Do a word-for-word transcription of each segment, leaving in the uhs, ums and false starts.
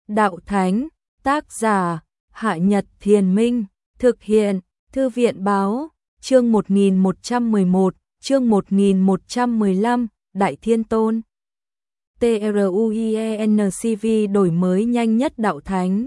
Đạo Thánh, tác giả, Hạ Nhật Thiền Minh, thực hiện, Thư viện Báo, chương một nghìn một trăm mười một, chương một nghìn một trăm mười lăm, Đại Thiên Tôn. TRUIENCV đổi mới nhanh nhất Đạo Thánh.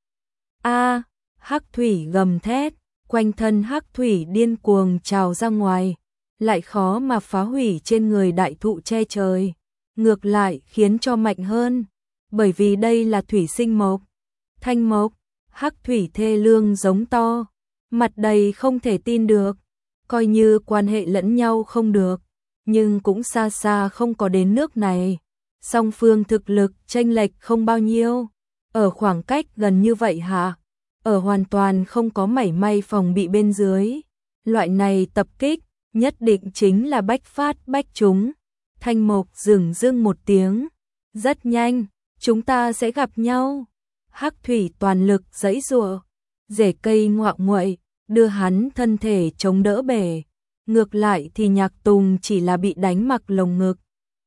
A, hắc thủy gầm thét, quanh thân hắc thủy điên cuồng trào ra ngoài, lại khó mà phá hủy trên người đại thụ che trời, ngược lại khiến cho mạnh hơn, bởi vì đây là thủy sinh mộc. Thanh mộc, hắc thủy thê lương giống to, mặt đầy không thể tin được, coi như quan hệ lẫn nhau không được, nhưng cũng xa xa không có đến nước này. Song phương thực lực chênh lệch không bao nhiêu, ở khoảng cách gần như vậy hả? Ở hoàn toàn không có mảy may phòng bị bên dưới. Loại này tập kích, nhất định chính là bách phát bách trúng. Thanh mộc dừng dưng một tiếng. Rất nhanh, chúng ta sẽ gặp nhau. Hắc thủy toàn lực giãy giụa, rễ cây ngoạo nguậy, đưa hắn thân thể chống đỡ bể. Ngược lại thì Nhạc Tùng chỉ là bị đánh mặc lồng ngực,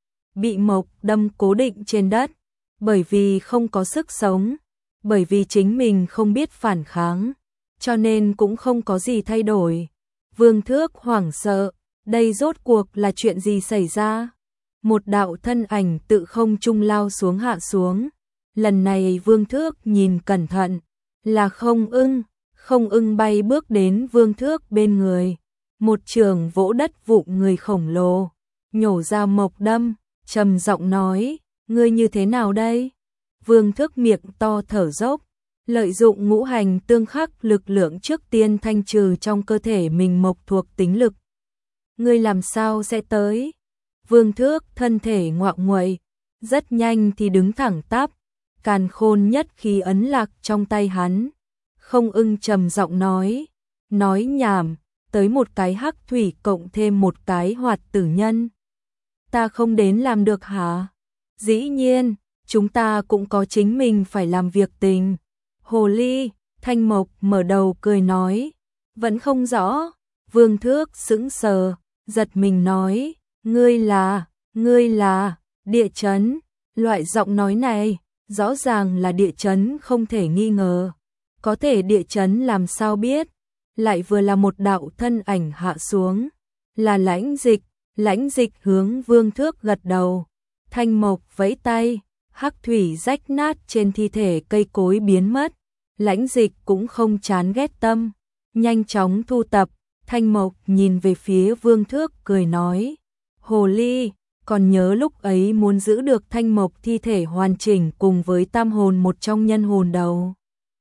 bị mộc đâm cố định trên đất, bởi vì không có sức sống, bởi vì chính mình không biết phản kháng, cho nên cũng không có gì thay đổi. Vương Thước hoảng sợ, đây rốt cuộc là chuyện gì xảy ra? Một đạo thân ảnh tự không trung lao xuống hạ xuống. Lần này Vương Thước nhìn cẩn thận, là Không Ưng. Không Ưng bay bước đến Vương Thước bên người, một trường vỗ đất vụng người khổng lồ, nhổ ra mộc đâm, trầm giọng nói, ngươi như thế nào đây? Vương Thước miệng to thở dốc, lợi dụng ngũ hành tương khắc lực lượng trước tiên thanh trừ trong cơ thể mình mộc thuộc tính lực. Ngươi làm sao sẽ tới? Vương Thước thân thể ngoạo nguậy, rất nhanh thì đứng thẳng tắp, càn khôn nhất khí ấn lạc trong tay hắn. Không Ưng trầm giọng nói, nói nhảm, tới một cái hắc thủy cộng thêm một cái hoạt tử nhân. Ta không đến làm được hả? Dĩ nhiên, chúng ta cũng có chính mình phải làm việc tình. Hồ ly, Thanh Mộc mở đầu cười nói, vẫn không rõ. Vương Thước sững sờ, giật mình nói, ngươi là, ngươi là, địa chấn. Loại giọng nói này, rõ ràng là địa chấn không thể nghi ngờ. Có thể địa chấn làm sao biết, lại vừa là một đạo thân ảnh hạ xuống, là Lãnh Dịch. Lãnh Dịch hướng Vương Thước gật đầu, Thanh Mộc vẫy tay, hắc thủy rách nát trên thi thể cây cối biến mất. Lãnh Dịch cũng không chán ghét tâm, nhanh chóng thu tập. Thanh Mộc nhìn về phía Vương Thước cười nói, hồ ly, còn nhớ lúc ấy muốn giữ được Thanh Mộc thi thể hoàn chỉnh cùng với tam hồn một trong nhân hồn đầu.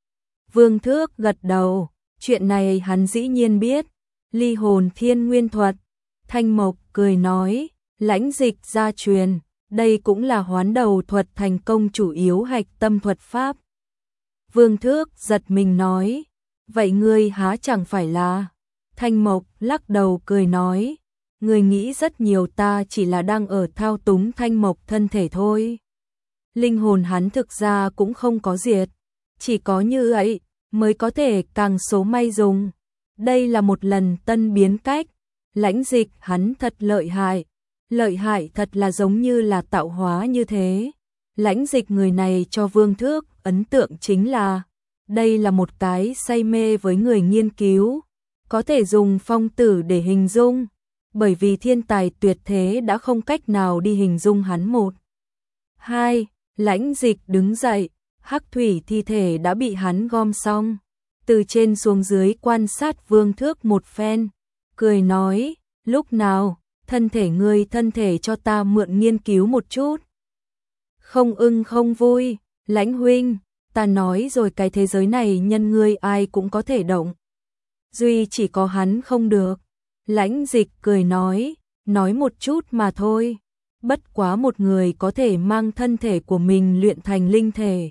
Vương Thước gật đầu, chuyện này hắn dĩ nhiên biết, ly hồn thiên nguyên thuật. Thanh Mộc cười nói, Lãnh Dịch gia truyền, đây cũng là hoán đầu thuật thành công chủ yếu hạch tâm thuật pháp. Vương Thước giật mình nói, vậy ngươi há chẳng phải là? Thanh Mộc lắc đầu cười nói, ngươi nghĩ rất nhiều, ta chỉ là đang ở thao túng Thanh Mộc thân thể thôi. Linh hồn hắn thực ra cũng không có diệt, chỉ có như ấy mới có thể càng số may dùng. Đây là một lần tân biến cách. Lãnh Dịch hắn thật lợi hại, lợi hại thật là giống như là tạo hóa như thế. Lãnh Dịch người này cho Vương Thước ấn tượng chính là, đây là một cái say mê với người nghiên cứu, có thể dùng phong tử để hình dung, bởi vì thiên tài tuyệt thế đã không cách nào đi hình dung hắn. Một, hai, Lãnh Dịch đứng dậy, hắc thủy thi thể đã bị hắn gom xong, từ trên xuống dưới quan sát Vương Thước một phen, cười nói, lúc nào, thân thể ngươi thân thể cho ta mượn nghiên cứu một chút. Không Ưng không vui, Lãnh huynh, ta nói rồi, cái thế giới này nhân ngươi ai cũng có thể động, duy chỉ có hắn không được. Lãnh Dịch cười nói, nói một chút mà thôi, bất quá một người có thể mang thân thể của mình luyện thành linh thể,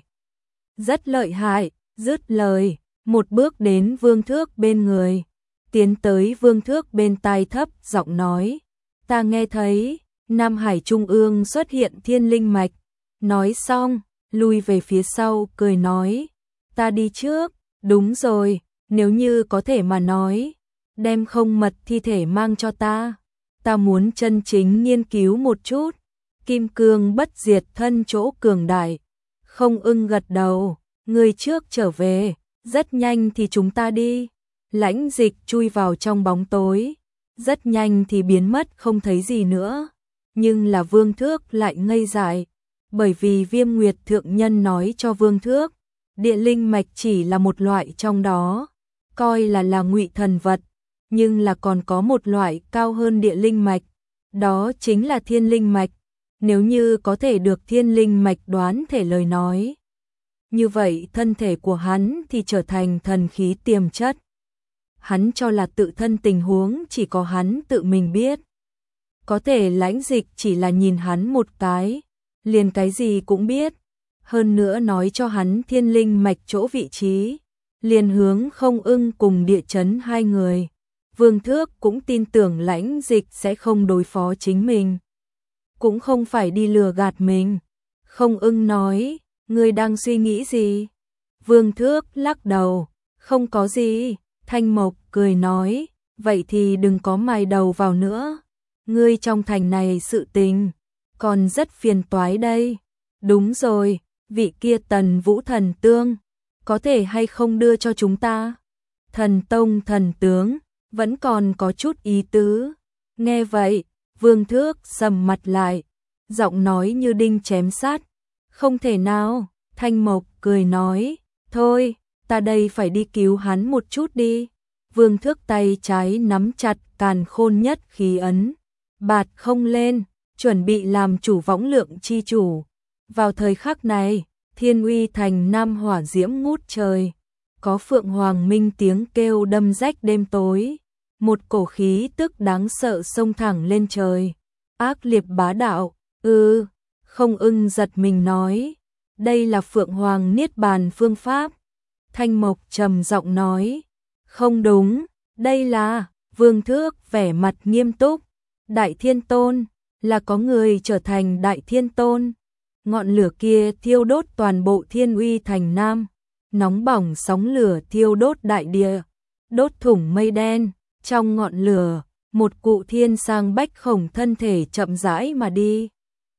rất lợi hại. Dứt lời, một bước đến Vương Thước bên người, tiến tới Vương Thước bên tai thấp giọng nói, ta nghe thấy Nam Hải Trung ương xuất hiện thiên linh mạch. Nói xong, lui về phía sau cười nói, ta đi trước. Đúng rồi, nếu như có thể mà nói, đem không mật thi thể mang cho ta, ta muốn chân chính nghiên cứu một chút. Kim cương bất diệt thân chỗ cường đại, Không Ưng gật đầu, người trước trở về, rất nhanh thì chúng ta đi. Lãnh Dịch chui vào trong bóng tối, rất nhanh thì biến mất không thấy gì nữa. Nhưng là Vương Thước lại ngây dại, bởi vì Viêm Nguyệt thượng nhân nói cho Vương Thước, địa linh mạch chỉ là một loại trong đó, coi là là ngụy thần vật, nhưng là còn có một loại cao hơn địa linh mạch, đó chính là thiên linh mạch. Nếu như có thể được thiên linh mạch đoán thể lời nói, như vậy thân thể của hắn thì trở thành thần khí tiềm chất. Hắn cho là tự thân tình huống chỉ có hắn tự mình biết. Có thể Lãnh Dịch chỉ là nhìn hắn một cái, liền cái gì cũng biết. Hơn nữa nói cho hắn thiên linh mạch chỗ vị trí, liền hướng Không Ưng cùng Địa Chấn hai người. Vương Thước cũng tin tưởng Lãnh Dịch sẽ không đối phó chính mình, cũng không phải đi lừa gạt mình. Không Ưng nói, ngươi đang suy nghĩ gì? Vương Thước lắc đầu, không có gì. Thanh Mộc cười nói, vậy thì đừng có mài đầu vào nữa. Ngươi trong thành này sự tình còn rất phiền toái đây. Đúng rồi, vị kia Tần Vũ thần tương, có thể hay không đưa cho chúng ta? Thần tông thần tướng, vẫn còn có chút ý tứ. Nghe vậy, Vương Thước sầm mặt lại, giọng nói như đinh chém sát. Không thể nào. Thanh Mộc cười nói, thôi, ta đây phải đi cứu hắn một chút đi. Vương Thước tay trái nắm chặt càn khôn nhất khí ấn, bạt không lên, chuẩn bị làm chủ võng lượng chi chủ. Vào thời khắc này, Thiên Uy thành nam hỏa diễm ngút trời, có phượng hoàng minh tiếng kêu đâm rách đêm tối, một cổ khí tức đáng sợ xông thẳng lên trời, ác liệt bá đạo. Ừ, Không Ưng giật mình nói, đây là phượng hoàng niết bàn phương pháp. Thanh Mộc trầm giọng nói, không đúng, đây là. Vương Thước vẻ mặt nghiêm túc, Đại Thiên Tôn, là có người trở thành Đại Thiên Tôn. Ngọn lửa kia thiêu đốt toàn bộ Thiên Uy thành nam, nóng bỏng sóng lửa thiêu đốt đại địa, đốt thủng mây đen. Trong ngọn lửa, một cụ thiên sang bách khổng thân thể chậm rãi mà đi.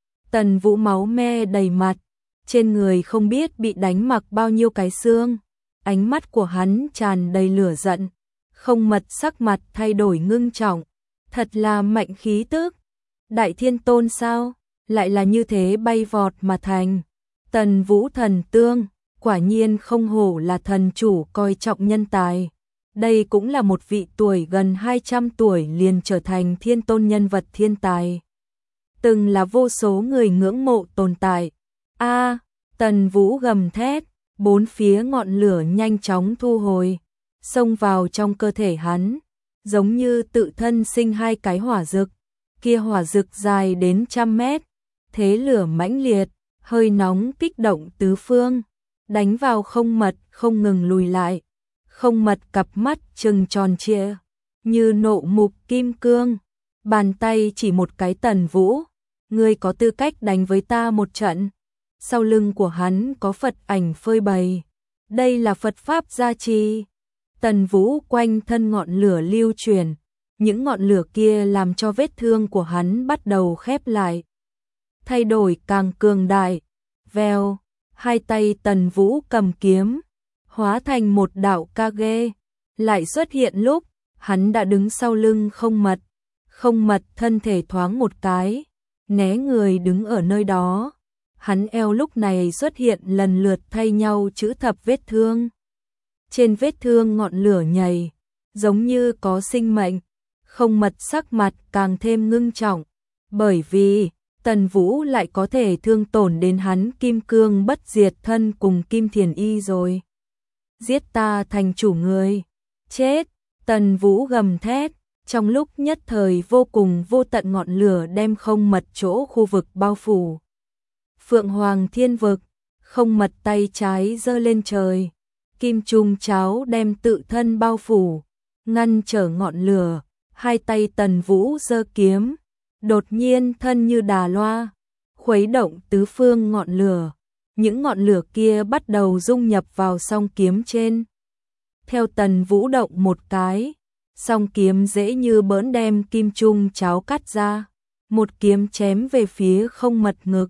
Tần Vũ máu me đầy mặt, trên người không biết bị đánh mặc bao nhiêu cái xương. Ánh mắt của hắn tràn đầy lửa giận, Không Mật sắc mặt thay đổi ngưng trọng, thật là mạnh khí tức. Đại Thiên Tôn sao, lại là như thế bay vọt mà thành. Tần Vũ thần tương, quả nhiên không hổ là thần chủ coi trọng nhân tài. Đây cũng là một vị tuổi gần hai trăm tuổi liền trở thành thiên tôn nhân vật thiên tài, từng là vô số người ngưỡng mộ tồn tại. A, Tần Vũ gầm thét, bốn phía ngọn lửa nhanh chóng thu hồi, xông vào trong cơ thể hắn, giống như tự thân sinh hai cái hỏa dực. Kia hỏa dực dài đến trăm mét, thế lửa mãnh liệt, hơi nóng kích động tứ phương, đánh vào Không Mật không ngừng lùi lại. Không Mật cặp mắt trừng tròn trịa, như nộ mục kim cương, bàn tay chỉ một cái. Tần Vũ, ngươi có tư cách đánh với ta một trận. Sau lưng của hắn có Phật ảnh phơi bày, đây là Phật pháp gia trì. Tần Vũ quanh thân ngọn lửa lưu chuyển, những ngọn lửa kia làm cho vết thương của hắn bắt đầu khép lại, thay đổi càng cường đại. Vèo, hai tay Tần Vũ cầm kiếm, hóa thành một đạo kage, lại xuất hiện lúc hắn đã đứng sau lưng Không Mật. Không Mật thân thể thoáng một cái, né người đứng ở nơi đó. Hắn eo lúc này xuất hiện lần lượt thay nhau chữ thập vết thương. Trên vết thương ngọn lửa nhảy, giống như có sinh mệnh. Không Mật sắc mặt càng thêm ngưng trọng, bởi vì Tần Vũ lại có thể thương tổn đến hắn kim cương bất diệt thân cùng kim thiền y rồi. Giết ta thành chủ người. Chết. Tần Vũ gầm thét, trong lúc nhất thời vô cùng vô tận ngọn lửa đem Không Mật chỗ khu vực bao phủ. Phượng Hoàng Thiên Vực, Không Mật tay trái giơ lên trời, kim trung cháo đem tự thân bao phủ, ngăn trở ngọn lửa. Hai tay Tần Vũ giơ kiếm, đột nhiên thân như đà loa, khuấy động tứ phương ngọn lửa. Những ngọn lửa kia bắt đầu dung nhập vào song kiếm trên. Theo Tần Vũ động một cái, song kiếm dễ như bỡn đem kim trung cháo cắt ra, một kiếm chém về phía Không Mật ngực,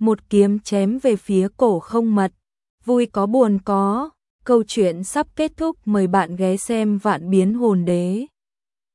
một kiếm chém về phía cổ không mật. Vui có buồn có, câu chuyện sắp kết thúc, mời bạn ghé xem Vạn Biến Hồn Đế.